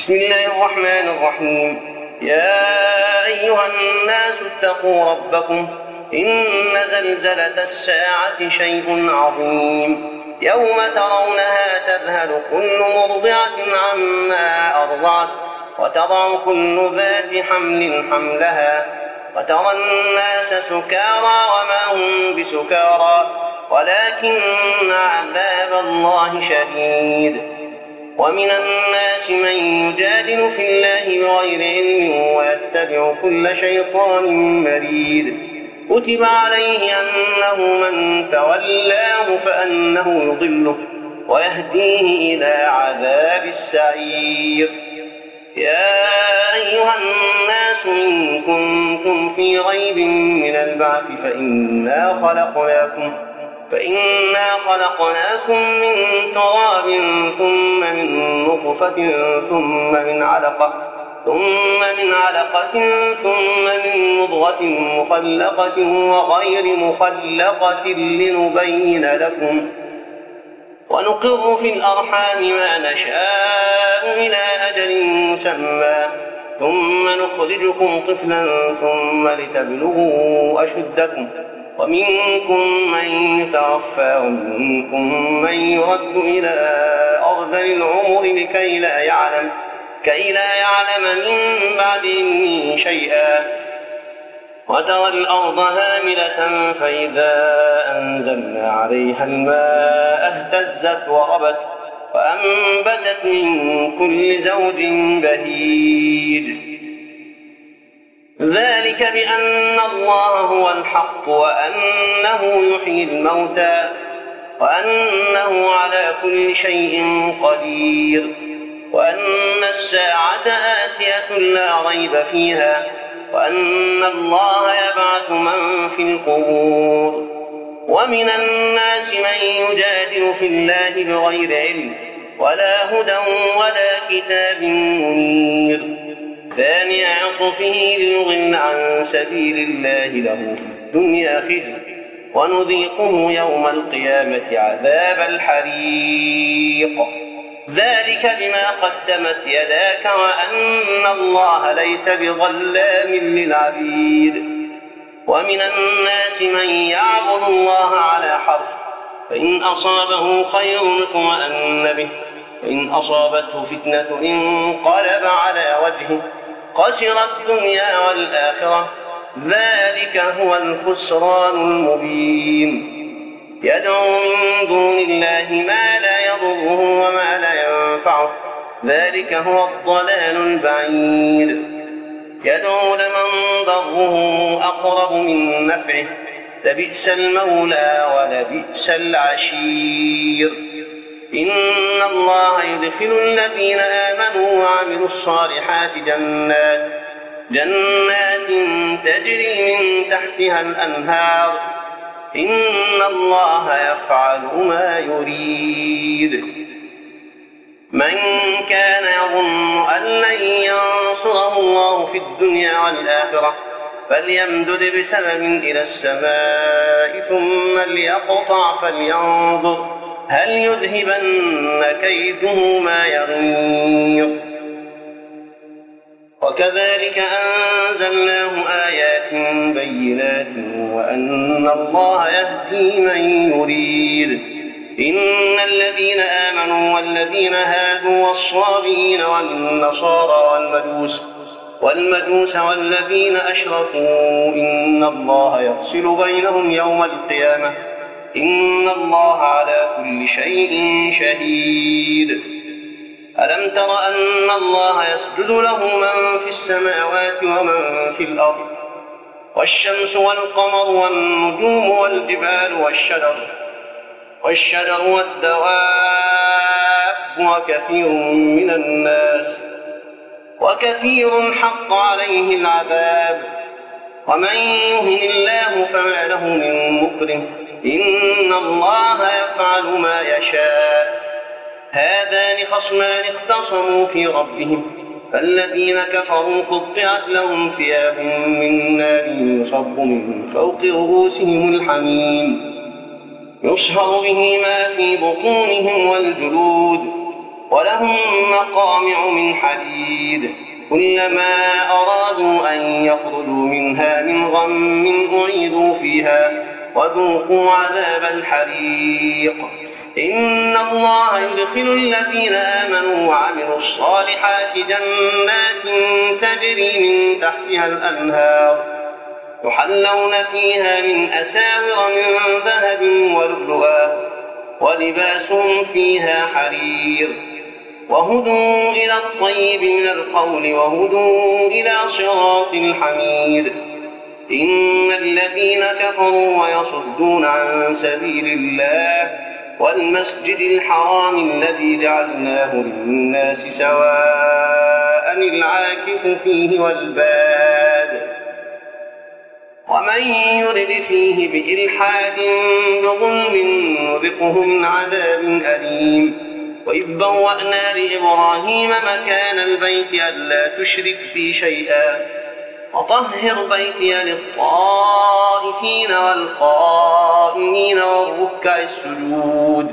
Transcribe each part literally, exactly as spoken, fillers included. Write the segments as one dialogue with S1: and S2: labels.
S1: بسم الله الرحمن الرحيم. يا أيها الناس اتقوا ربكم إن زلزلة الساعة شيء عظيم يوم ترونها تذهل كل مرضعة عما أرضعت وتضع كل ذات حمل حملها وترى الناس سكارى وما هم بسكارى ولكن عذاب الله شديد. ومن الناس من يجادل في الله بغير علم ويتبع كل شيطان مريد كتب عليه أنه من تولاه فأنه يضله ويهديه إلى عذاب السعير. يا أيها الناس إن كنتم في ريب من البعث فإنا خلقناكم فإنا خلقناكم من تراب ثم من نطفة ثم من علقة ثم من علقة ثم من مضغة مخلقة وغير مخلقة لنبين لكم ونقر في الأرحام ما نشاء إلى أجل مسمى ثم نخرجكم طفلا ثم لتبلغوا أشدكم ومنكم من يتوفى ومنكم من يرد إلى أرذل العمر لكي لا يعلم كي لا يعلم من بعد علمه شيئا وترى الأرض هاملة فإذا أنزلنا عليها الماء اهتزت وربت وأنبتت من كل زوج بهيج. ذلك بأن الله هو الحق وأنه يحيي الموتى وأنه على كل شيء قدير وأن الساعة آتية لا ريب فيها وأن الله يبعث من في القبور. ومن الناس من يجادل في الله بغير علم ولا هدى ولا كتاب منير ثاني عطفه ليضل عن سبيل الله له في الدنيا خزي ونذيقه يوم القيامة عذاب الحريق. ذلك بما قدمت يداك وأن الله ليس بظلام للعبيد. ومن الناس من يعبد الله على حرف فإن أصابه خير اطمأن به وإن أصابته فتنة انقلب على وجهه خسر الدنيا والآخرة ذلك هو الخسران المبين. يدعو من دون الله ما لا يضره وما لا ينفعه ذلك هو الضلال البعيد. يدعو لمن ضره أقرب من نفعه لبئس المولى ولبئس العشير. إن الله يدخل الذين آمنوا وعملوا الصالحات جنات جنات تجري من تحتها الأنهار إن الله يفعل ما يريد. من كان يظن أن لن ينصره الله في الدنيا والآخرة فليمدد بسبب إلى السماء ثم ليقطع فلينظر هل يذهبن كيده ما يغيظ. وكذلك أنزلناه آيات بينات وأن الله يهدي من يريد. إن الذين آمنوا والذين هادوا والصابئين والنصارى والمجوس والمجوس والذين أشركوا إن الله يفصل بينهم يوم القيامة إن الله على كل شيء شهيد. ألم تر أن الله يسجد له من في السماوات ومن في الأرض والشمس والقمر والنجوم والجبال والشجر والشجر والدواب وكثير من الناس وكثير حق عليه العذاب ومن يهن الله فما له من مكرم إن الله يفعل ما يشاء. هذان خصمان اختصموا في ربهم فالذين كفروا قطعت لهم ثياب من نار يصب من فوق رؤوسهم الحميم يصهر به ما في بطونهم والجلود ولهم مقامع من حديد كلما أرادوا أن يخرجوا منها من غم أعيدوا فيها وذوقوا عذاب الحريق. إن الله يدخل الذين آمنوا وعملوا الصالحات جنات تجري من تحتها الأنهار يحلون فيها من أساور من ذهب ولؤلؤا ولباسهم فيها حرير وهدوا إلى الطيب من القول وهدوا إلى صراط الحميد. إن الذين كفروا ويصدون عن سبيل الله والمسجد الحرام الذي جعلناه للناس سواء العاكف فيه والباد ومن يرد فيه بإلحاد بظلم نذقه من عذاب أليم. وإذ بوأنا لإبراهيم مكان البيت ألا تشرك بي شيئا وطهر بيتي للطائفين والقائمين والركع السجود.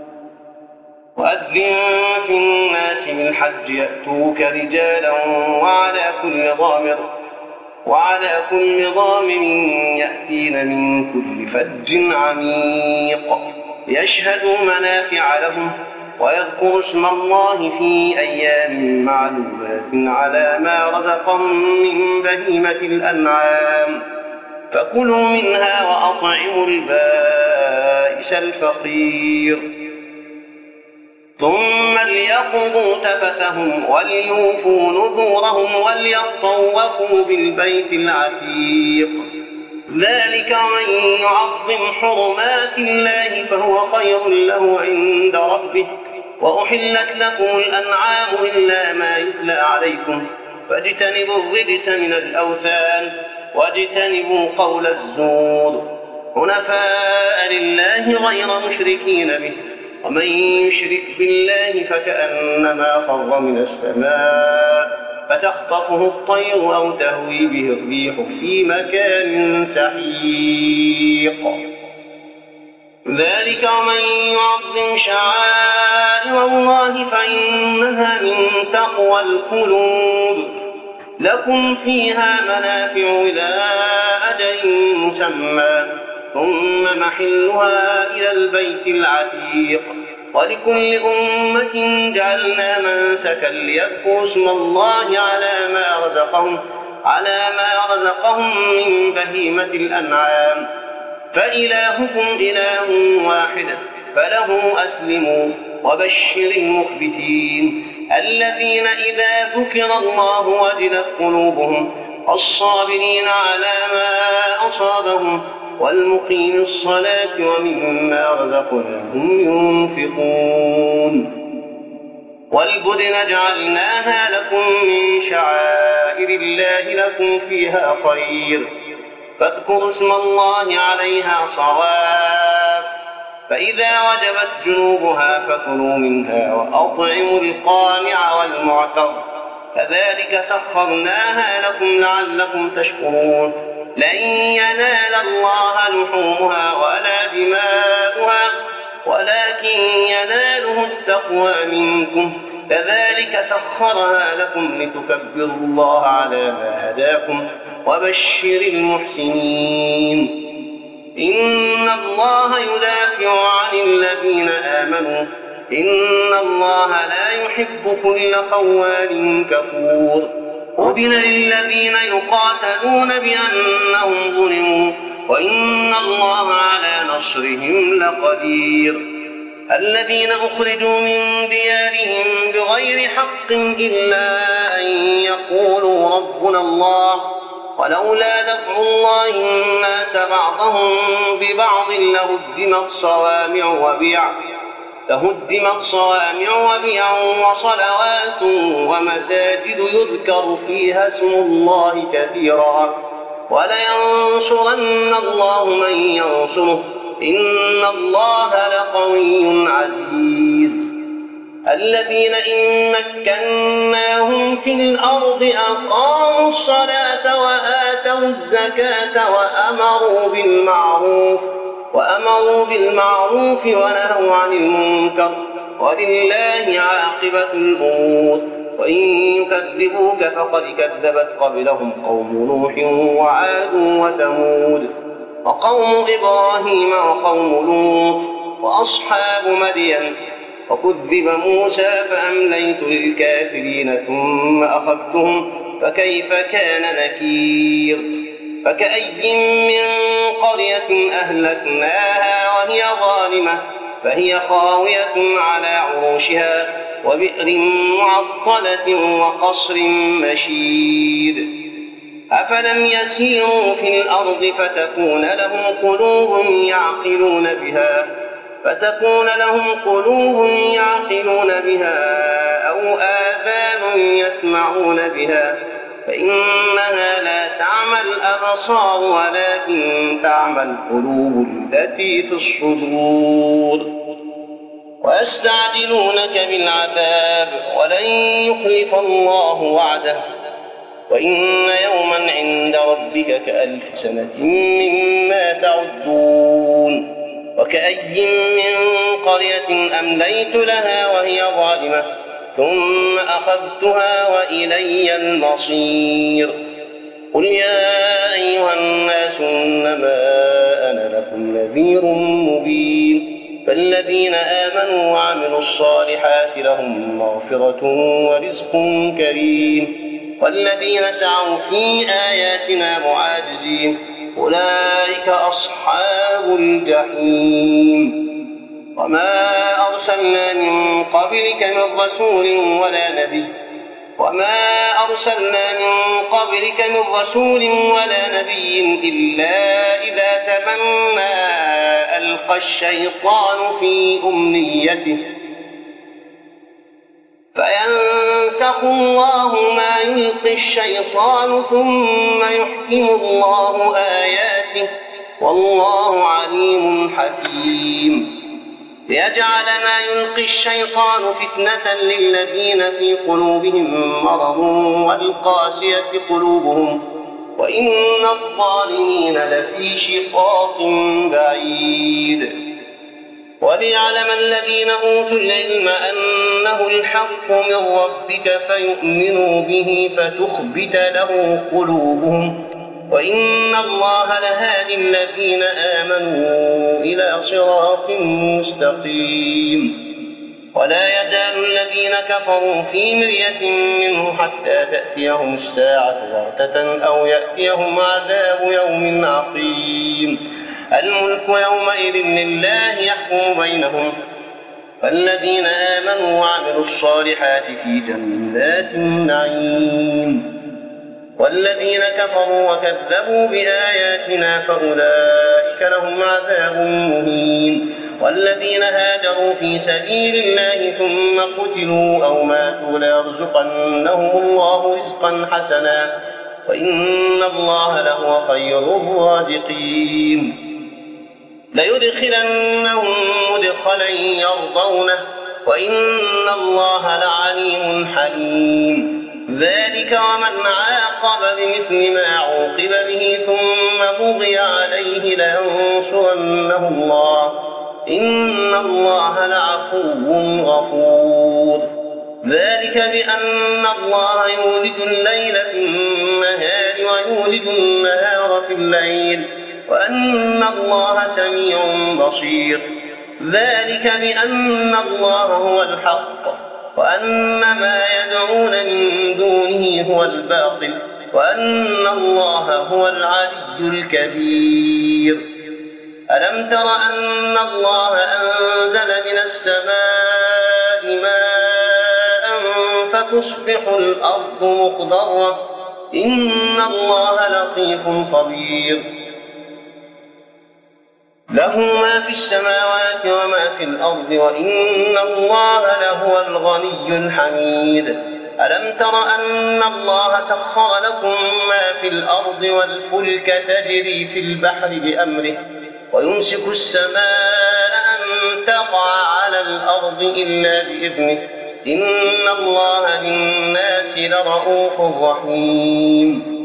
S1: وأذن في الناس بالحج يأتوك رجالا وعلى كل ضامر وعلى كل ضامر يأتين من كل فج عميق يشهدوا منافع لهم ويذكروا اسم الله في أيام معلومات على ما رزقهم من بهيمة الأنعام فكلوا منها وأطعموا البائس الفقير ثم ليقضوا تفثهم وليوفوا نذورهم وليطوفوا بالبيت العتيق. ذلك من يعظم حرمات الله فهو خير له عند ربه. وأحلت لكم الأنعام إلا ما يتلى عليكم فاجتنبوا الرجس من الأوثان واجتنبوا قول الزور حنفاء لله غير مشركين به ومن يشرك بالله فكأنما خر من السماء فتخطفه الطير أو تهوي به الريح في مكان سحيق. ذلك ومن يعظم شعائر الله فإنها من تقوى القلوب. لكم فيها منافع إلى أجل مسمى ثم محلها إلى البيت العتيق. ولكل أمة جعلنا منسكا ليذكروا اسم الله على ما رزقهم على ما رزقهم من بهيمة الأنعام فإلهكم إله واحد فله أسلموا وبشر المخبتين الذين إذا ذكر الله وجلت قلوبهم الصابرين على ما أصابهم والمقيم الصلاة ومما رزقناهم ينفقون. والبدن جعلناها لكم من شعائر الله لكم فيها خير فاذكروا اسم الله عليها صواف فإذا وجبت جنوبها فكلوا منها وأطعموا القانع والمعتر كذلك سخرناها لكم لعلكم تشكرون. لن ينال الله لحومها ولا دماؤها ولكن يناله التقوى منكم كذلك سخرها لكم لتكبروا الله على ما هداكم وبشر المحسنين. إن الله يدافع عن الذين آمنوا إن الله لا يحب كل خوان كفور. أذن للذين يقاتلون بأنهم ظلموا وإن الله على نصرهم لقدير. الذين أخرجوا من ديارهم بغير حق إلا أن يقولوا ربنا الله ولولا دفع الله الناس بعضهم ببعض لهدمت صوامع وبيع لهدمت صوامع وبيع وصلوات ومساجد يذكر فيها اسم الله كثيرا ولينصرن الله من ينصره إن الله لقوي عزيز. الذين إن مكناهم في الأرض أقاموا الصلاة وآتوا الزكاة وأمروا بالمعروف وأمروا بالمعروف ونهوا عن المنكر ولله عاقبة الأمور. وإن يكذبوك فقد كذبت قبلهم قوم نوح وعاد وثمود وقوم إبراهيم وقوم لوط وأصحاب مدين. وكذب موسى فأمليت للكافرين ثم أخذتهم فكيف كان نكير. فكأي من قرية أهلكناها وهي ظالمة فهي خاوية على عروشها وبئر معطلة وقصر مشيد. أفلم يسيروا في الأرض فتكون لهم قلوب يعقلون بها فتكون لهم قلوب يعقلون بها أو آذان يسمعون بها فإنها لا تعمى الأبصار ولكن تعمى القلوب التي في الصدور. ويستعجلونك بالعذاب ولن يخلف الله وعده وإن يوما عند ربك كألف سنة مما تعدون. وكأي من قرية أمليت لها وهي ظالمة ثم أخذتها وإلي المصير. قل يا أيها الناس إنما أنا لكم نذير مبين. فالذين آمنوا وعملوا الصالحات لهم مغفرة ورزق كريم والذين سعوا في آياتنا معاجزين أولئك أصحاب الجحيم. وما أرسلنا من قبلك من رسول ولا نبي وما أرسلنا من قبلك من رسول ولا نبي إلا إذا تمنى ألقى الشيطان في أمنيته فينسخ الله ما يلقي الشيطان ثم يحكم الله آياته والله عليم حكيم. ليجعل ما يلقي الشيطان فتنة للذين في قلوبهم مرض والقاسية قلوبهم وإن الظالمين لفي شقاق بعيد. وليعلم الذين أوتوا العلم أنه الحق من ربك فيؤمنوا به فتخبت له قلوبهم وإن الله لهادي الذين آمنوا إلى صراط مستقيم. ولا يزال الذين كفروا في مرية منه حتى تأتيهم الساعة بغتة أو يأتيهم عذاب يوم عقيم. الملك يومئذ لله يحكم بينهم فالذين آمنوا وعملوا الصالحات في جنات النعيم والذين كفروا وكذبوا بآياتنا فأولئك لهم عذاب مهين. والذين هاجروا في سبيل الله ثم قتلوا أو ماتوا ليرزقنهم الله رزقا حسنا وإن الله لهو خير الرازقين. ليدخلنهم مدخلا يرضونه وإن الله لعليم حليم. ذلك ومن عاقب بمثل ما عوقب به ثم بغي عليه لينصرنه الله إن الله لعفو غفور. ذلك بأن الله يولج الليل في النهار ويولج النهار في الليل وأن الله سميع بصير. ذلك بأن الله هو الحق وأن ما يدعون من دونه هو الباطل وأن الله هو العلي الكبير. ألم تر أن الله أنزل من السماء ماء فتصبح الأرض مخضرة إن الله لطيف خبير. له ما في السماوات وما في الأرض وإن الله لهو الغني الحميد. ألم تر أن الله سخر لكم ما في الأرض والفلك تجري في البحر بأمره ويمسك السماء أن تقع على الأرض إلا بإذنه إن الله بالناس لرءوف رحيم.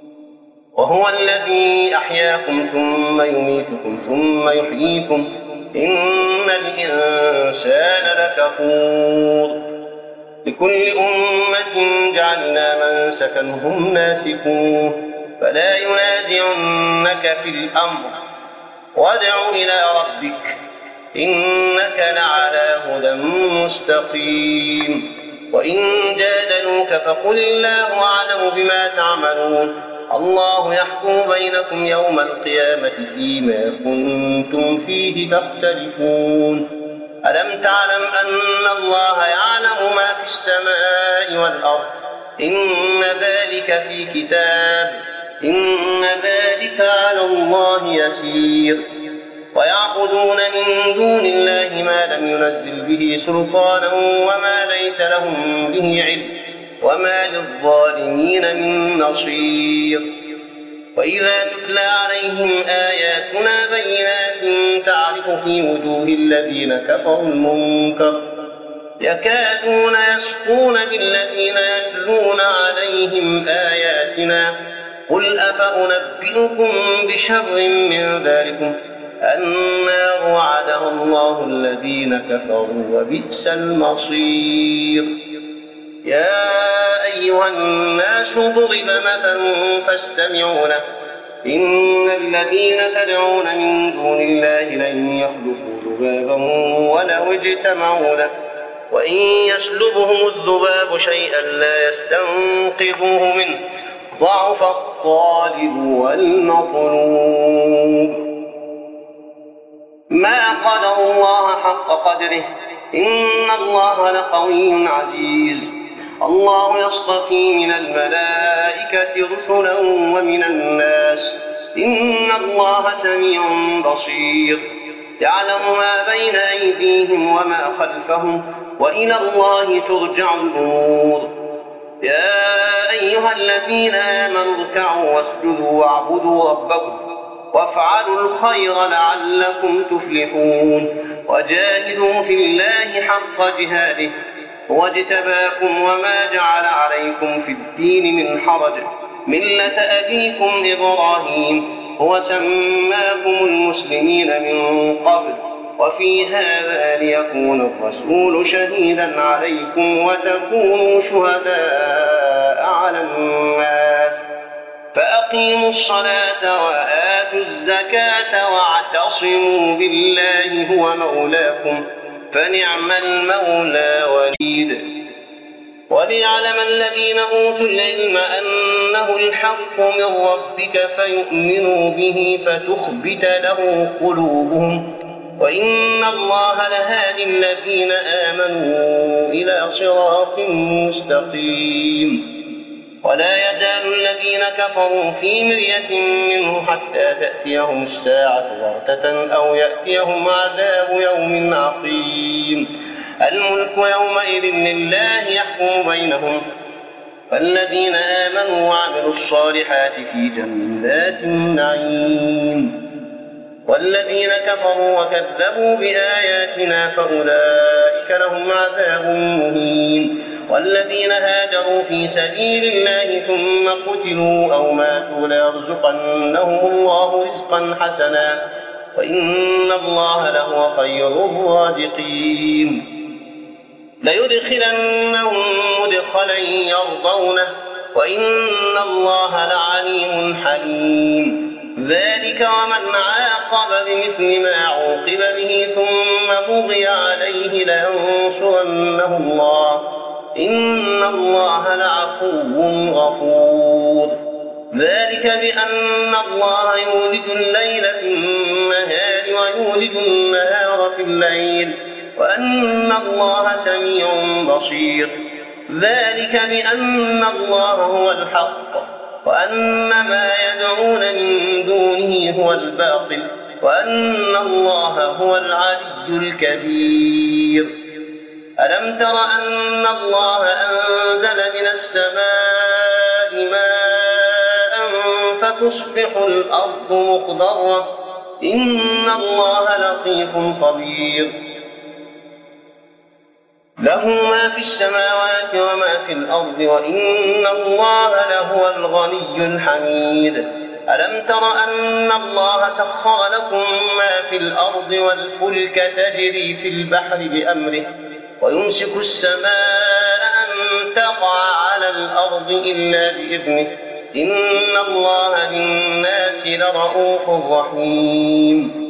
S1: وهو الذي أحياكم ثم يميتكم ثم يحييكم إن الإنسان لكفور لكل أمة جعلنا منسكا هم ناسكوه فلا ينازعنك في الأمر وادع إلى ربك إنك لعلى هدى مستقيم وإن جادلوك فقل الله أعلم بما تعملون الله يحكم بينكم يوم القيامة فيما كنتم فيه تختلفون ألم تعلم أن الله يعلم ما في السماء والأرض إن ذلك في كتاب إن ذلك على الله يسير ويعبدون من دون الله ما لم ينزل به سلطانا وما ليس لهم به علم وما للظالمين من نصير وإذا تتلى عليهم آياتنا بينات تعرف في وجوه الذين كفروا المنكر يكادون يسقون بالذين يتلون عليهم آياتنا قل أفأنبئكم بشر من ذلكم النار وعدها الله الذين كفروا وبئس المصير يا أيها الناس ضرب مثل فاستمعوا له إن الذين تدعون من دون الله لن يخلقوا ذبابا ولو اجتمعوا له وإن يسلبهم الذباب شيئا لا يستنقذوه منه ضعف الطالب والمطلوب ما قدر الله حق قدره إن الله لقوي عزيز الله يصطفي من الملائكة رسلا ومن الناس إن الله سميع بصير يعلم ما بين أيديهم وما خلفهم وإلى الله ترجع الأمور يا أيها الذين آمنوا اركعوا واسجدوا واعبدوا ربكم وافعلوا الخير لعلكم تفلحون وجاهدوا في الله حق جهاده واجتباكم وما جعل عليكم في الدين من حرج ملة أبيكم إبراهيم هو سماكم المسلمين من قبل وفي هذا ليكون الرسول شهيدا عليكم وتكونوا شهداء على الناس فأقيموا الصلاة وآتوا الزكاة واعتصموا بالله هو مولاكم فنعم المولى وليد وليعلم الذين أوتوا العلم أنه الحق من ربك فيؤمنوا به فتخبت له قلوبهم وإن الله لهادي الذين آمنوا إلى صراط مستقيم ولا يزال الذين كفروا في مرية منه حتى تأتيهم الساعة بغتة أو يأتيهم عذاب يوم عقيم الملك يومئذ لله يحكم بينهم فالذين آمنوا وعملوا الصالحات في جنات النعيم والذين كفروا وكذبوا بآياتنا فأولئك لهم عذاب مهين والذين هاجروا في سبيل الله ثم قتلوا أو ماتوا ليرزقنهم الله رزقا حسنا وإن الله لهو خير الرازقين ليدخلنهم مدخلا يرضونه وإن الله لعليم حليم ذلك ومن عاقب بمثل ما عوقب به ثم بغي عليه لينصرنه الله إن الله لعفو غفور ذلك بأن الله يولج الليل في النهار ويولج النهار في الليل وأن الله سميع بصير ذلك بأن الله هو الحق وأن ما يدعون من دونه هو الباطل وأن الله هو العلي الكبير ألم تر أن الله أنزل من السماء ماء فتصبح الأرض مخضرة إن الله لطيف خبير له ما في السماوات وما في الأرض وإن الله لهو الغني الحميد ألم تر أن الله سخر لكم ما في الأرض والفلك تجري في البحر بأمره ويمسك السماء أن تقع على الأرض إلا بإذنه إن الله بالناس لرءوف رحيم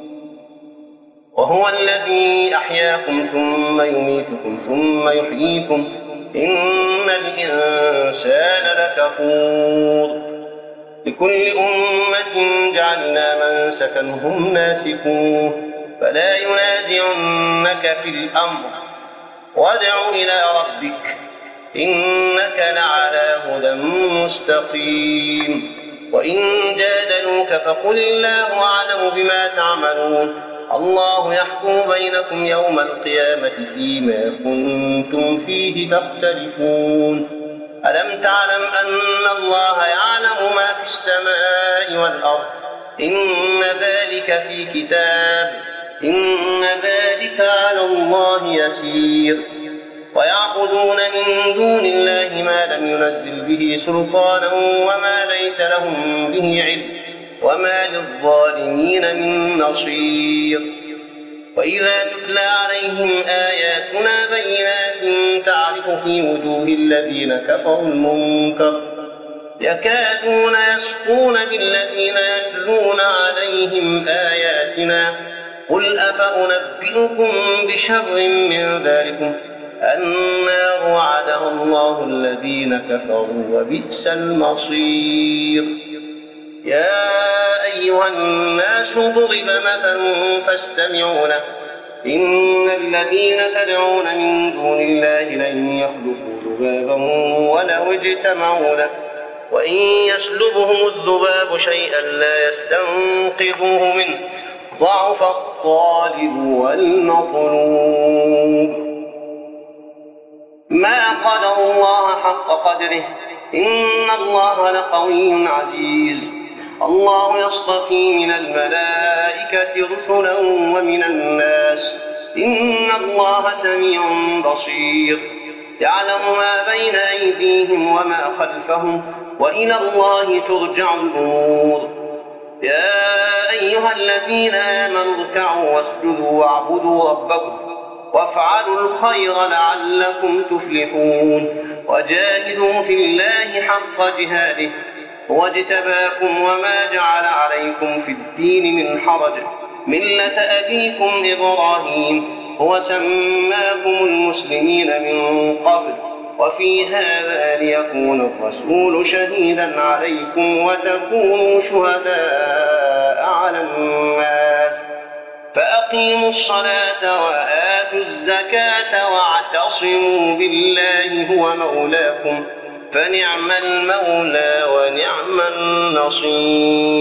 S1: وهو الذي أحياكم ثم يميتكم ثم يحييكم إن الإنسان لكفور لكل أمة جعلنا منسكا هم ناسكوه فلا ينازعنك في الأمر وادع إلى ربك إنك لعلى هدى مستقيم وإن جادلوك فقل الله أعلم بما تعملون الله يحكم بينكم يوم القيامة فيما كنتم فيه تختلفون ألم تعلم أن الله يعلم ما في السماء والأرض إن ذلك في كتاب إن ذلك على الله يسير ويعبدون من دون الله ما لم ينزل به سلطانا وما ليس لهم به علم وما للظالمين من نصير وإذا تتلى عليهم آياتنا بينات تعرف في وجوه الذين كفروا المنكر يكادون يسقون بالذين يتلون عليهم آياتنا قل أفأنبئكم بشر من ذلكم النار وعدها الله الذين كفروا وبئس المصير يا أيها الناس ضرب مثل فاستمعوا له إن الذين تدعون من دون الله لن يخلقوا ذبابا ولو اجتمعوا له وإن يسلبهم الذباب شيئا لا يستنقذوه منه ضعف الطالب والمطلوب ما قدر الله حق قدره إن الله لقوي عزيز الله يصطفي من الملائكة رسلا ومن الناس إن الله سميع بصير يعلم ما بين أيديهم وما خلفهم وإلى الله ترجع الأمور يا أيها الذين آمنوا اركعوا واسجدوا واعبدوا ربكم وافعلوا الخير لعلكم تفلحون وجاهدوا في الله حق جهاده هو اجتباكم وما جعل عليكم في الدين من حرج ملة أبيكم إبراهيم هو سماكم المسلمين من قبل وفي هذا ليكون الرسول شهيدا عليكم وتكونوا شهداء على الناس فأقيموا الصلاة وآتوا الزكاة واعتصموا بالله هو مولاكم فنعم المولى ونعم النصير